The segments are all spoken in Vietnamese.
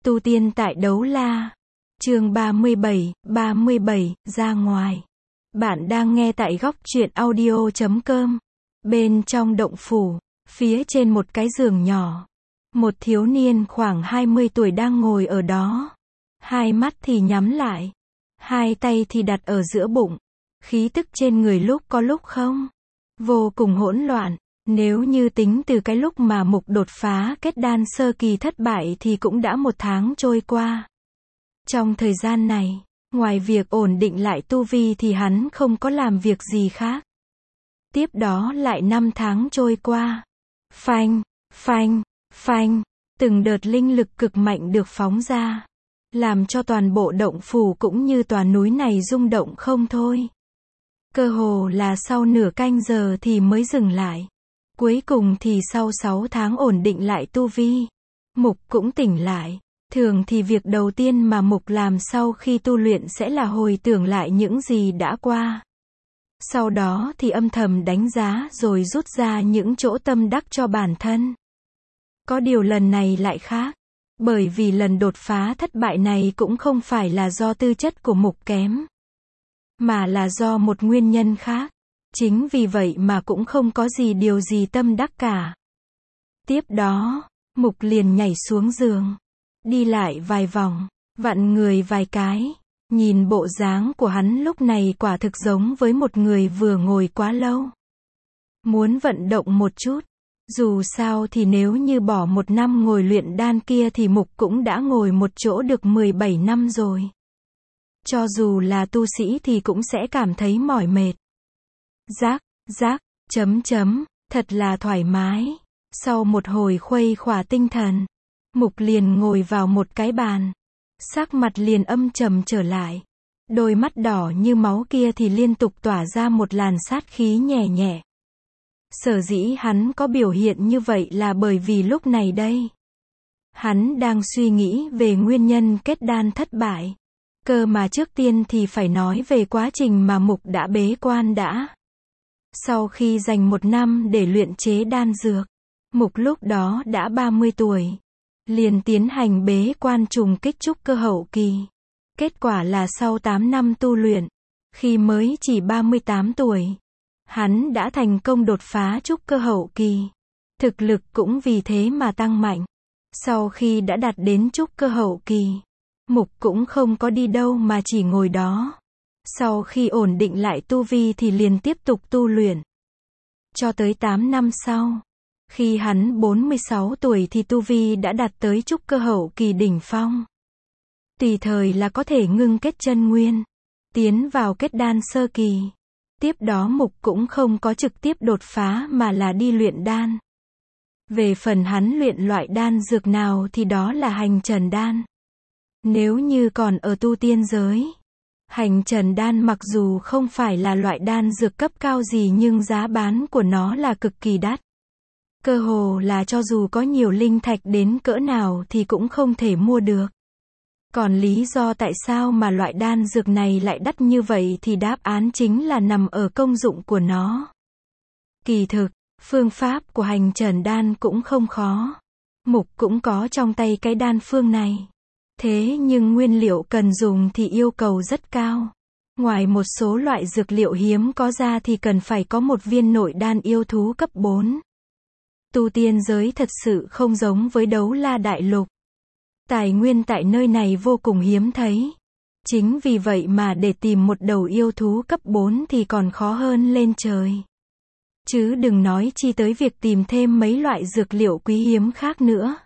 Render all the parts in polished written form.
Tu tiên tại Đấu La. Chương 37, ra ngoài. Bạn đang nghe tại góc truyện audio.com. Bên trong động phủ, phía trên một cái giường nhỏ, một thiếu niên khoảng 20 tuổi đang ngồi ở đó. Hai mắt thì nhắm lại, hai tay thì đặt ở giữa bụng. Khí tức trên người lúc có lúc không, vô cùng hỗn loạn. Nếu như tính từ cái lúc mà Mục đột phá kết đan sơ kỳ thất bại thì cũng đã 1 tháng trôi qua. Trong thời gian này, ngoài việc ổn định lại tu vi thì hắn không có làm việc gì khác. Tiếp đó lại 5 tháng trôi qua. Phanh, phanh, phanh, từng đợt linh lực cực mạnh được phóng ra, làm cho toàn bộ động phủ cũng như tòa núi này rung động không thôi. Cơ hồ là sau nửa canh giờ thì mới dừng lại. Cuối cùng thì sau 6 tháng ổn định lại tu vi, Mục cũng tỉnh lại. Thường thì việc đầu tiên mà Mục làm sau khi tu luyện sẽ là hồi tưởng lại những gì đã qua. Sau đó thì âm thầm đánh giá rồi rút ra những chỗ tâm đắc cho bản thân. Có điều lần này lại khác. Bởi vì lần đột phá thất bại này cũng không phải là do tư chất của Mục kém, mà là do một nguyên nhân khác. Chính vì vậy mà cũng không có điều gì tâm đắc cả. Tiếp đó, Mục liền nhảy xuống giường, đi lại vài vòng, vặn người vài cái. Nhìn bộ dáng của hắn lúc này quả thực giống với một người vừa ngồi quá lâu, muốn vận động một chút. Dù sao thì nếu như bỏ 1 năm ngồi luyện đan kia thì Mục cũng đã ngồi một chỗ được 17 năm rồi. Cho dù là tu sĩ thì cũng sẽ cảm thấy mỏi mệt. Giác, thật là thoải mái. Sau một hồi khuây khỏa tinh thần, Mục liền ngồi vào một cái bàn. Sắc mặt liền âm trầm trở lại. Đôi mắt đỏ như máu kia thì liên tục tỏa ra một làn sát khí nhẹ nhẹ. Sở dĩ hắn có biểu hiện như vậy là bởi vì lúc này đây, hắn đang suy nghĩ về nguyên nhân kết đan thất bại. Cơ mà trước tiên thì phải nói về quá trình mà Mục đã bế quan đã. Sau khi dành 1 năm để luyện chế đan dược, Mục lúc đó đã 30 tuổi. Liền tiến hành bế quan trùng kích trúc cơ hậu kỳ. Kết quả là sau 8 năm tu luyện, khi mới chỉ 38 tuổi, hắn đã thành công đột phá trúc cơ hậu kỳ. Thực lực cũng vì thế mà tăng mạnh. Sau khi đã đạt đến trúc cơ hậu kỳ, Mục cũng không có đi đâu mà chỉ ngồi đó. Sau khi ổn định lại tu vi thì liền tiếp tục tu luyện. Cho tới 8 năm sau, khi hắn 46 tuổi thì tu vi đã đạt tới trúc cơ hậu kỳ đỉnh phong. Tùy thời là có thể ngưng kết chân nguyên, tiến vào kết đan sơ kỳ. Tiếp đó Mục cũng không có trực tiếp đột phá mà là đi luyện đan. Về phần hắn luyện loại đan dược nào thì đó là hành trần đan. Nếu như còn ở tu tiên giới, hành trần đan mặc dù không phải là loại đan dược cấp cao gì nhưng giá bán của nó là cực kỳ đắt. Cơ hồ là cho dù có nhiều linh thạch đến cỡ nào thì cũng không thể mua được. Còn lý do tại sao mà loại đan dược này lại đắt như vậy thì đáp án chính là nằm ở công dụng của nó. Kỳ thực, phương pháp của hành trần đan cũng không khó. Mục cũng có trong tay cái đan phương này. Thế nhưng nguyên liệu cần dùng thì yêu cầu rất cao. Ngoài một số loại dược liệu hiếm có ra thì cần phải có một viên nội đan yêu thú cấp 4. Tu tiên giới thật sự không giống với Đấu La đại lục. Tài nguyên tại nơi này vô cùng hiếm thấy. Chính vì vậy mà để tìm một đầu yêu thú cấp 4 thì còn khó hơn lên trời. Chứ đừng nói chi tới việc tìm thêm mấy loại dược liệu quý hiếm khác nữa.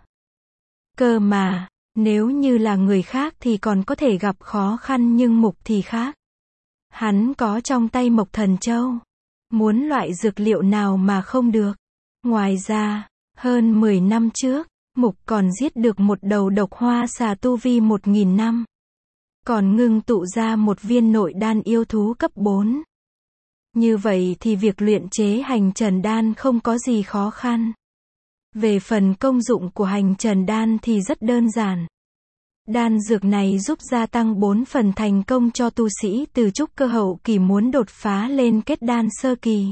Cơ mà, nếu như là người khác thì còn có thể gặp khó khăn nhưng Mục thì khác. Hắn có trong tay Mộc Thần Châu. Muốn loại dược liệu nào mà không được. Ngoài ra, hơn 10 năm trước, Mục còn giết được một đầu độc hoa xà tu vi 1000 năm. Còn ngưng tụ ra một viên nội đan yêu thú cấp 4. Như vậy thì việc luyện chế hành trần đan không có gì khó khăn. Về phần công dụng của hành trần đan thì rất đơn giản. Đan dược này giúp gia tăng 4 phần thành công cho tu sĩ từ trúc cơ hậu kỳ muốn đột phá lên kết đan sơ kỳ.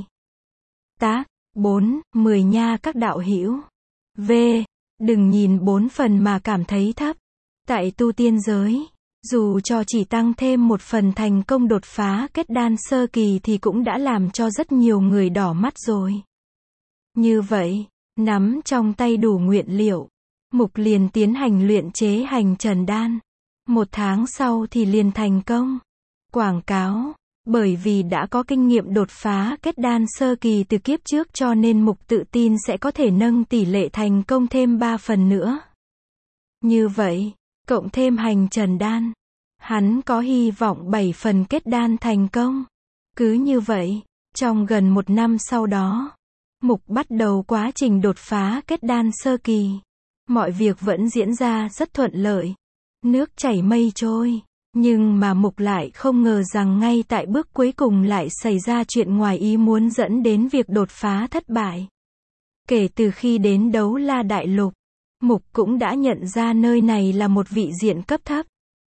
10 nha các đạo hữu. Đừng nhìn 4 phần mà cảm thấy thấp. Tại tu tiên giới, dù cho chỉ tăng thêm một phần thành công đột phá kết đan sơ kỳ thì cũng đã làm cho rất nhiều người đỏ mắt rồi. Như vậy, nắm trong tay đủ nguyên liệu, Mục liền tiến hành luyện chế hành trần đan. 1 tháng sau thì liền thành công. Quảng cáo, bởi vì đã có kinh nghiệm đột phá kết đan sơ kỳ từ kiếp trước cho nên Mục tự tin sẽ có thể nâng tỷ lệ thành công thêm 3 phần nữa. Như vậy, cộng thêm hành trần đan, hắn có hy vọng 7 phần kết đan thành công. Cứ như vậy, trong gần 1 năm sau đó, Mục bắt đầu quá trình đột phá kết đan sơ kỳ. Mọi việc vẫn diễn ra rất thuận lợi. Nước chảy mây trôi. Nhưng mà Mục lại không ngờ rằng ngay tại bước cuối cùng lại xảy ra chuyện ngoài ý muốn dẫn đến việc đột phá thất bại. Kể từ khi đến Đấu La Đại Lục, Mục cũng đã nhận ra nơi này là một vị diện cấp thấp.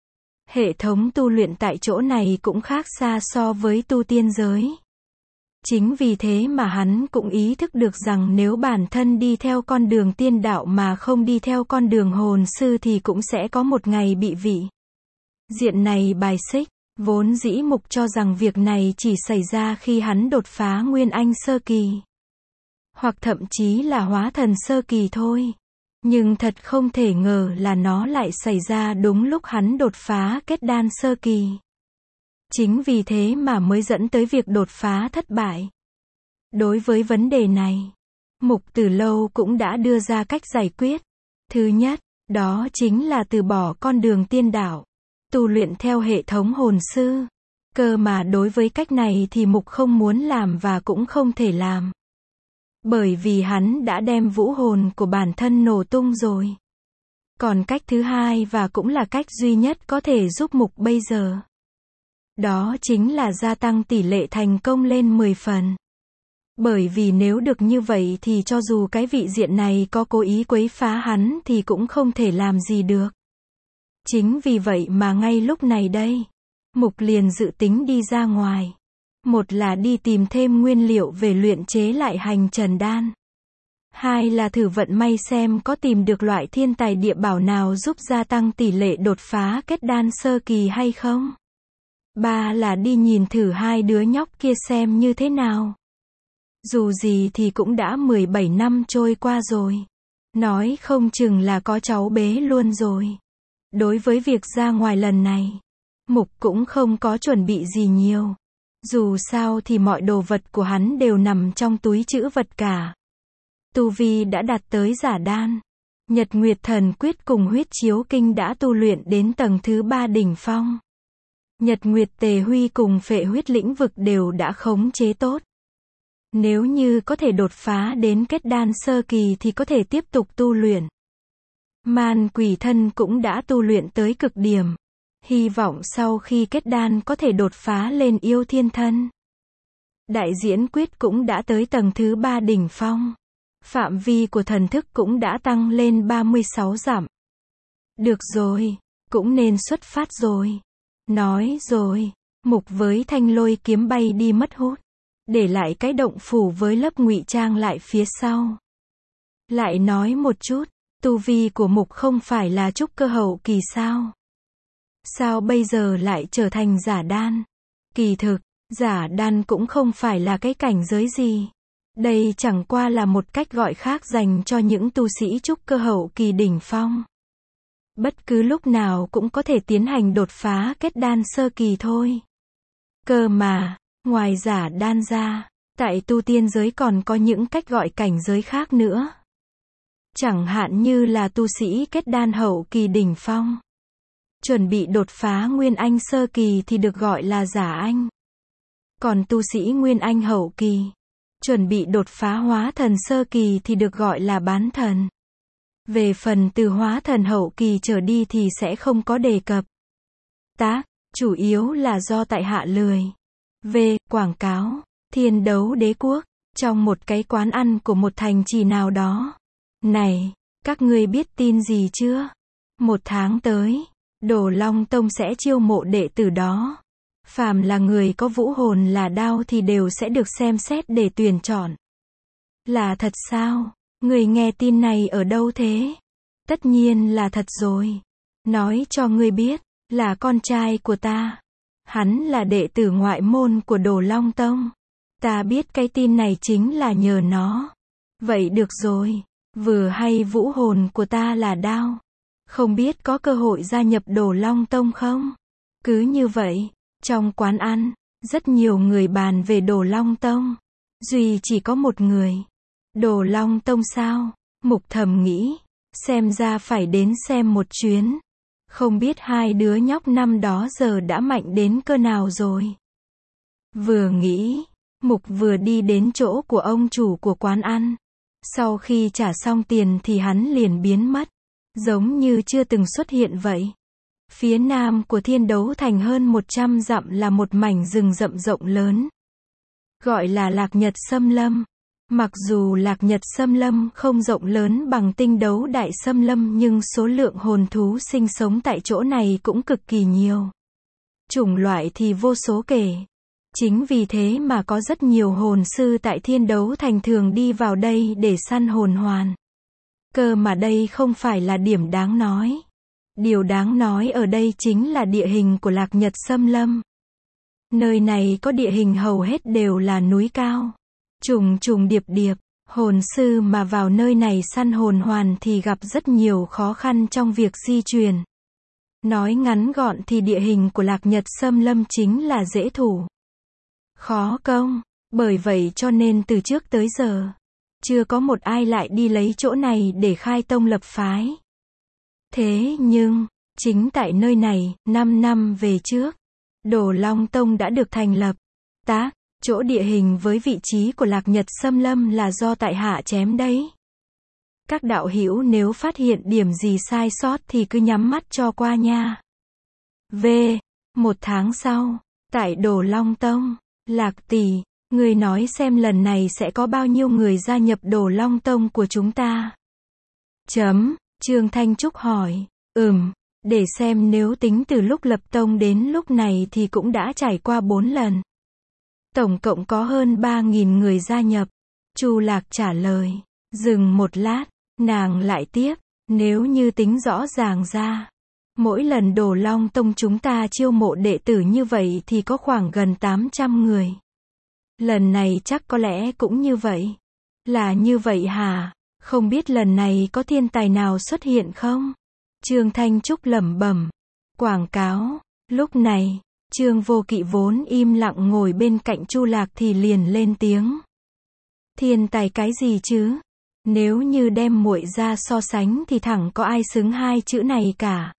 Hệ thống tu luyện tại chỗ này cũng khác xa so với tu tiên giới. Chính vì thế mà hắn cũng ý thức được rằng nếu bản thân đi theo con đường tiên đạo mà không đi theo con đường hồn sư thì cũng sẽ có một ngày bị vị diện này bài xích. Vốn dĩ Mục cho rằng việc này chỉ xảy ra khi hắn đột phá Nguyên Anh sơ kỳ, hoặc thậm chí là hóa thần sơ kỳ thôi. Nhưng thật không thể ngờ là nó lại xảy ra đúng lúc hắn đột phá kết đan sơ kỳ. Chính vì thế mà mới dẫn tới việc đột phá thất bại. Đối với vấn đề này, Mục từ lâu cũng đã đưa ra cách giải quyết. Thứ nhất, đó chính là từ bỏ con đường tiên đạo, tu luyện theo hệ thống hồn sư. Cơ mà đối với cách này thì Mục không muốn làm và cũng không thể làm. Bởi vì hắn đã đem vũ hồn của bản thân nổ tung rồi. Còn cách thứ hai và cũng là cách duy nhất có thể giúp Mục bây giờ, đó chính là gia tăng tỷ lệ thành công lên 10 phần. Bởi vì nếu được như vậy thì cho dù cái vị diện này có cố ý quấy phá hắn thì cũng không thể làm gì được. Chính vì vậy mà ngay lúc này đây, Mục liền dự tính đi ra ngoài. Một là đi tìm thêm nguyên liệu về luyện chế lại hành trần đan. Hai là thử vận may xem có tìm được loại thiên tài địa bảo nào giúp gia tăng tỷ lệ đột phá kết đan sơ kỳ hay không. Ba là đi nhìn thử hai đứa nhóc kia xem như thế nào. Dù gì thì cũng đã 17 năm trôi qua rồi. Nói không chừng là có cháu bế luôn rồi. Đối với việc ra ngoài lần này, Mục cũng không có chuẩn bị gì nhiều. Dù sao thì mọi đồ vật của hắn đều nằm trong túi trữ vật cả. Tu vi đã đạt tới giả đan. Nhật Nguyệt Thần Quyết cùng Huyết Chiếu Kinh đã tu luyện đến tầng thứ 3 đỉnh phong. Nhật Nguyệt Tề Huy cùng Phệ Huyết lĩnh vực đều đã khống chế tốt. Nếu như có thể đột phá đến kết đan sơ kỳ thì có thể tiếp tục tu luyện. Man Quỷ Thân cũng đã tu luyện tới cực điểm. Hy vọng sau khi kết đan có thể đột phá lên Yêu Thiên Thân. Đại Diễn Quyết cũng đã tới tầng thứ 3 đỉnh phong. Phạm vi của thần thức cũng đã tăng lên 36 dặm. Được rồi, cũng nên xuất phát rồi. Nói rồi, Mục với thanh lôi kiếm bay đi mất hút. Để lại cái động phủ với lớp ngụy trang lại phía sau. Lại nói một chút, tu vi của Mục không phải là trúc cơ hậu kỳ sao? Sao bây giờ lại trở thành giả đan? Kỳ thực, giả đan cũng không phải là cái cảnh giới gì. Đây chẳng qua là một cách gọi khác dành cho những tu sĩ trúc cơ hậu kỳ đỉnh phong. Bất cứ lúc nào cũng có thể tiến hành đột phá kết đan sơ kỳ thôi. Cơ mà, ngoài giả đan ra, tại tu tiên giới còn có những cách gọi cảnh giới khác nữa. Chẳng hạn như là tu sĩ kết đan hậu kỳ đỉnh phong. Chuẩn bị đột phá Nguyên Anh sơ kỳ thì được gọi là giả anh. Còn tu sĩ Nguyên Anh hậu kỳ, chuẩn bị đột phá hóa thần sơ kỳ thì được gọi là bán thần. Về phần từ hóa thần hậu kỳ trở đi thì sẽ không có đề cập. Tác, chủ yếu là do tại hạ lười. Về, quảng cáo, Thiên Đấu Đế Quốc, trong một cái quán ăn của một thành trì nào đó. Này, các ngươi biết tin gì chưa? 1 tháng tới, Đồ Long Tông sẽ chiêu mộ đệ tử đó. Phàm là người có vũ hồn là đao thì đều sẽ được xem xét để tuyển chọn. Là thật sao? Người nghe tin này ở đâu thế? Tất nhiên là thật rồi. Nói cho ngươi biết, là con trai của ta. Hắn là đệ tử ngoại môn của Đồ Long Tông. Ta biết cái tin này chính là nhờ nó. Vậy được rồi, vừa hay vũ hồn của ta là Đao. Không biết có cơ hội gia nhập Đồ Long Tông không? Cứ như vậy, trong quán ăn, rất nhiều người bàn về Đồ Long Tông. Duy chỉ có một người. Đồ Long Tông sao? Mục thầm nghĩ, xem ra phải đến xem một chuyến. Không biết hai đứa nhóc năm đó giờ đã mạnh đến cơ nào rồi. Vừa nghĩ, Mục vừa đi đến chỗ của ông chủ của quán ăn. Sau khi trả xong tiền thì hắn liền biến mất. Giống như chưa từng xuất hiện vậy. Phía nam của Thiên Đấu Thành hơn 100 dặm là một mảnh rừng rậm rộng lớn. Gọi là Lạc Nhật Xâm Lâm. Mặc dù Lạc Nhật Xâm Lâm không rộng lớn bằng Tinh Đấu Đại Xâm Lâm nhưng số lượng hồn thú sinh sống tại chỗ này cũng cực kỳ nhiều. Chủng loại thì vô số kể. Chính vì thế mà có rất nhiều hồn sư tại Thiên Đấu Thành thường đi vào đây để săn hồn hoàn. Cơ mà đây không phải là điểm đáng nói. Điều đáng nói ở đây chính là địa hình của Lạc Nhật Xâm Lâm. Nơi này có địa hình hầu hết đều là núi cao. Trùng trùng điệp điệp, hồn sư mà vào nơi này săn hồn hoàn thì gặp rất nhiều khó khăn trong việc di chuyển. Nói ngắn gọn thì địa hình của Lạc Nhật Xâm Lâm chính là dễ thủ, khó công. Bởi vậy cho nên từ trước tới giờ, chưa có một ai lại đi lấy chỗ này để khai tông lập phái. Thế nhưng, chính tại nơi này, 5 năm về trước, Đồ Long Tông đã được thành lập. Chỗ địa hình với vị trí của Lạc Nhật Xâm Lâm là do tại hạ chém đấy. Các đạo hữu nếu phát hiện điểm gì sai sót thì cứ nhắm mắt cho qua nha. Một tháng sau, tại Đồ Long Tông, Lạc tỷ, người nói xem lần này sẽ có bao nhiêu người gia nhập Đồ Long Tông của chúng ta? Trương Thanh Trúc hỏi. Để xem nếu tính từ lúc lập tông đến lúc này thì cũng đã trải qua 4 lần. Tổng cộng có hơn 3.000 người gia nhập. Chu Lạc trả lời. Dừng một lát, nàng lại tiếp. Nếu như tính rõ ràng ra, mỗi lần Đồ Long Tông chúng ta chiêu mộ đệ tử như vậy thì có khoảng gần 800 người. Lần này chắc có lẽ cũng như vậy. Là như vậy hả? Không biết lần này có thiên tài nào xuất hiện không? Trương Thanh Trúc lẩm bẩm. Quảng cáo. Lúc này, Trương Vô Kỵ vốn im lặng ngồi bên cạnh Chu Lạc thì liền lên tiếng. Thiên tài cái gì chứ? Nếu như đem muội ra so sánh thì thẳng có ai xứng hai chữ này cả.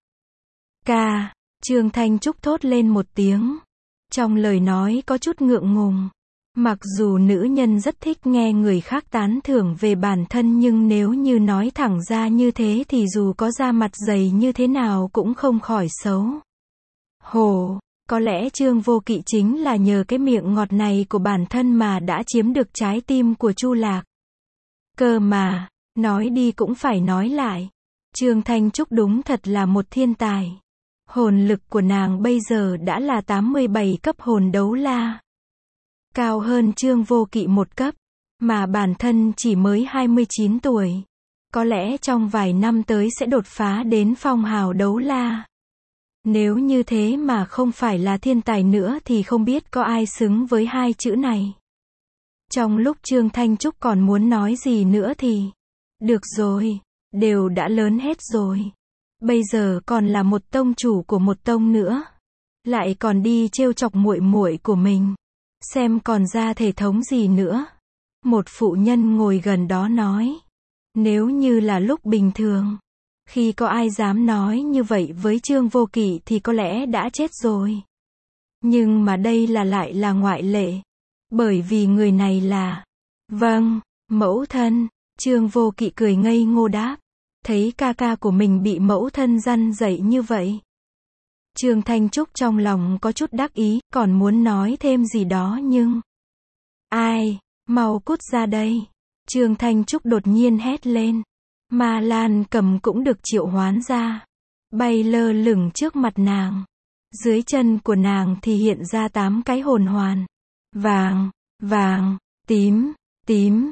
Trương Thanh Trúc thốt lên một tiếng. Trong lời nói có chút ngượng ngùng. Mặc dù nữ nhân rất thích nghe người khác tán thưởng về bản thân nhưng nếu như nói thẳng ra như thế thì dù có da mặt dày như thế nào cũng không khỏi xấu. Có lẽ Trương Vô Kỵ chính là nhờ cái miệng ngọt này của bản thân mà đã chiếm được trái tim của Chu Lạc. Cơ mà, nói đi cũng phải nói lại. Trương Thanh Trúc đúng thật là một thiên tài. Hồn lực của nàng bây giờ đã là 87 cấp hồn đấu la. Cao hơn Trương Vô Kỵ một cấp, mà bản thân chỉ mới 29 tuổi. Có lẽ trong vài năm tới sẽ đột phá đến phong hào đấu la. Nếu như thế mà không phải là thiên tài nữa thì không biết có ai xứng với hai chữ này. Trong lúc Trương Thanh Trúc còn muốn nói gì nữa thì, được rồi, đều đã lớn hết rồi. Bây giờ còn là một tông chủ của một tông nữa, lại còn đi trêu chọc muội muội của mình, xem còn ra thể thống gì nữa. Một phụ nhân ngồi gần đó nói, nếu như là lúc bình thường, khi có ai dám nói như vậy với Trương Vô Kỵ thì có lẽ đã chết rồi. Nhưng mà đây lại là ngoại lệ. Bởi vì người này là... Vâng, mẫu thân. Trương Vô Kỵ cười ngây ngô đáp. Thấy ca ca của mình bị mẫu thân răn dạy như vậy. Trương Thanh Trúc trong lòng có chút đắc ý, còn muốn nói thêm gì đó nhưng... Ai, mau cút ra đây. Trương Thanh Trúc đột nhiên hét lên. Ma Lan Cầm cũng được triệu hoán ra. Bay lơ lửng trước mặt nàng. Dưới chân của nàng thì hiện ra 8 cái hồn hoàn. Vàng, tím,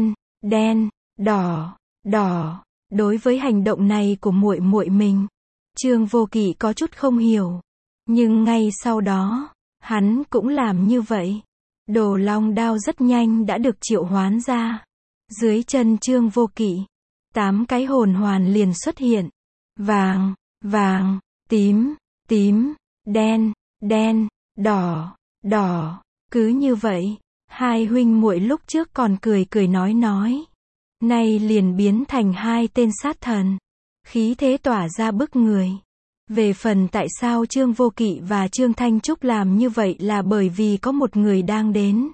đen, đỏ. Đối với hành động này của muội muội mình, Trương Vô Kỵ có chút không hiểu. Nhưng ngay sau đó, hắn cũng làm như vậy. Đồ long đao rất nhanh đã được triệu hoán ra. Dưới chân Trương Vô Kỵ, 8 cái hồn hoàn liền xuất hiện. Vàng, vàng, tím, tím, đen, đen, đỏ, đỏ. Cứ như vậy, hai huynh muội lúc trước còn cười cười nói. Nay liền biến thành hai tên sát thần. Khí thế tỏa ra bức người. Về phần tại sao Trương Vô Kỵ và Trương Thanh Trúc làm như vậy là bởi vì có một người đang đến.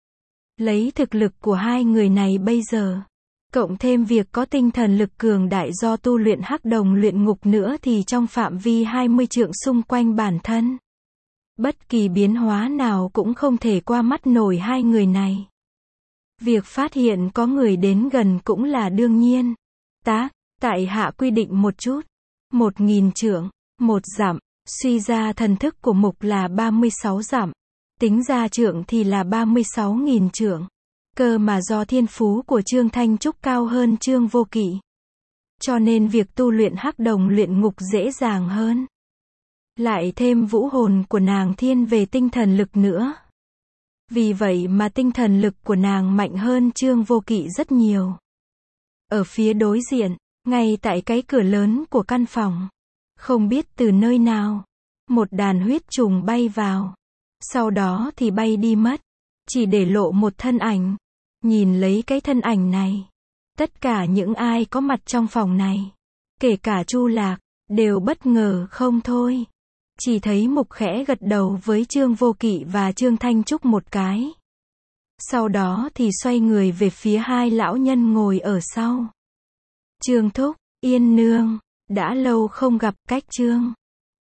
Lấy thực lực của hai người này bây giờ, cộng thêm việc có tinh thần lực cường đại do tu luyện hắc đồng luyện ngục nữa thì trong phạm vi 20 trượng xung quanh bản thân, bất kỳ biến hóa nào cũng không thể qua mắt nổi hai người này. Việc phát hiện có người đến gần cũng là đương nhiên. Tại hạ quy định một chút. 1000 trượng, 1 dặm, suy ra thần thức của mục là 36 dặm. Tính ra trượng thì là 36.000 trượng. Cơ mà do thiên phú của Trương Thanh Trúc cao hơn Trương Vô Kỵ, cho nên việc tu luyện hắc đồng luyện ngục dễ dàng hơn. Lại thêm vũ hồn của nàng thiên về tinh thần lực nữa. Vì vậy mà tinh thần lực của nàng mạnh hơn Trương Vô Kỵ rất nhiều. Ở phía đối diện, ngay tại cái cửa lớn của căn phòng, không biết từ nơi nào, một đàn huyết trùng bay vào. Sau đó thì bay đi mất, chỉ để lộ một thân ảnh. Nhìn lấy cái thân ảnh này, tất cả những ai có mặt trong phòng này, kể cả Chu Lạc, đều bất ngờ không thôi. Chỉ thấy Mục khẽ gật đầu với Trương Vô Kỵ và Trương Thanh Trúc một cái. Sau đó thì xoay người về phía hai lão nhân ngồi ở sau. Trương Thúc, Yên Nương, đã lâu không gặp, cách Trương